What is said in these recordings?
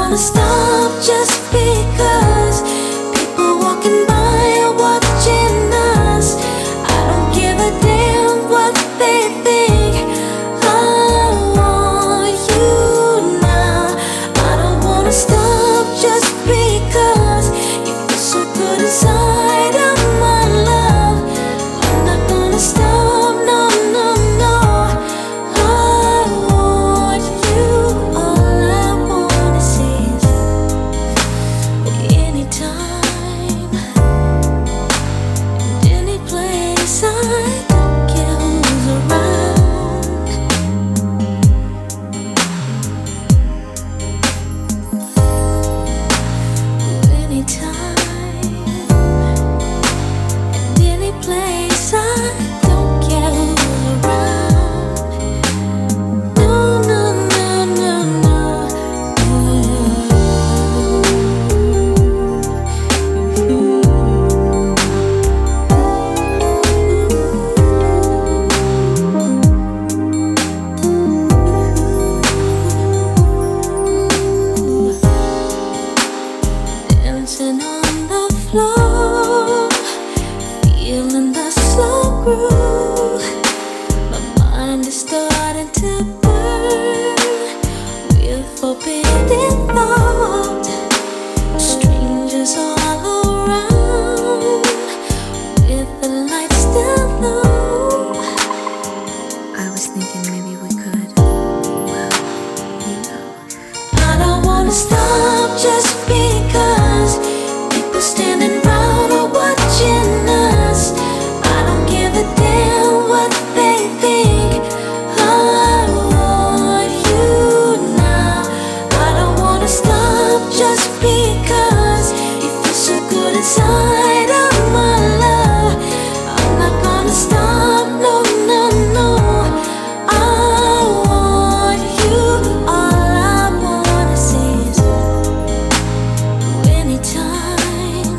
wanna stop just because people walking by are watching us. I don't give a damn what they think. I want you now. I don't wanna stop just because you feel so good inside of my love. I'm not gonna stop, no, no, no. I want you. All I wanna see is anytime and any place. I don't care who's around. Anytime and any place. I don't care who's around. No, no, no, no, no. Dancing on the floor, feeling the slow groove. My mind is starting to burn with forbidden thought. Strangers all around, with the lights still low. I was thinking maybe we could, well, you know. I don't wanna stop just because people standing round are watching us. I don't give a damn what they think. I want you now. I don't wanna stop just because you feel so good inside of my love. I'm not gonna stop, no, no, no. I want you. All I wanna see is anytime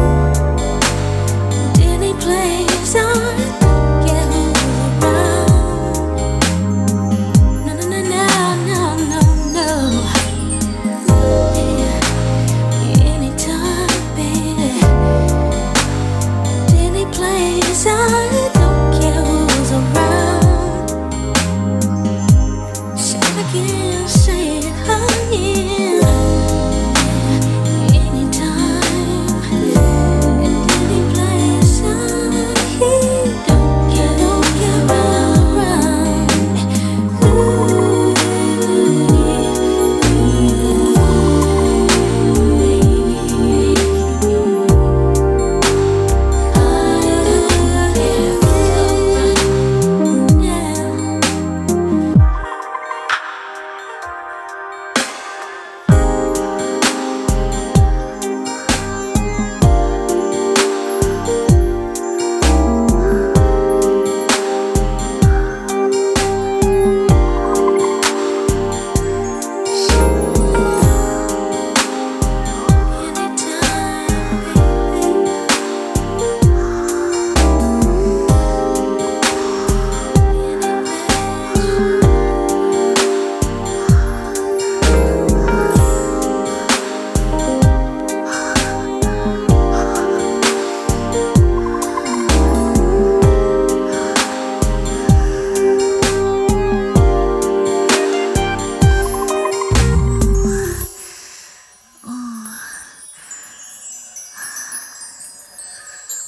and any place. I don't care who's around. No, no, no, no, no, no, no. Anytime, baby, and any place. I don't care who's around. Say it again, say it again. Anytime and any place. I don't care around. Ooh, yeah.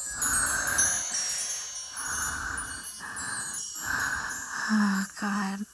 Oh, God.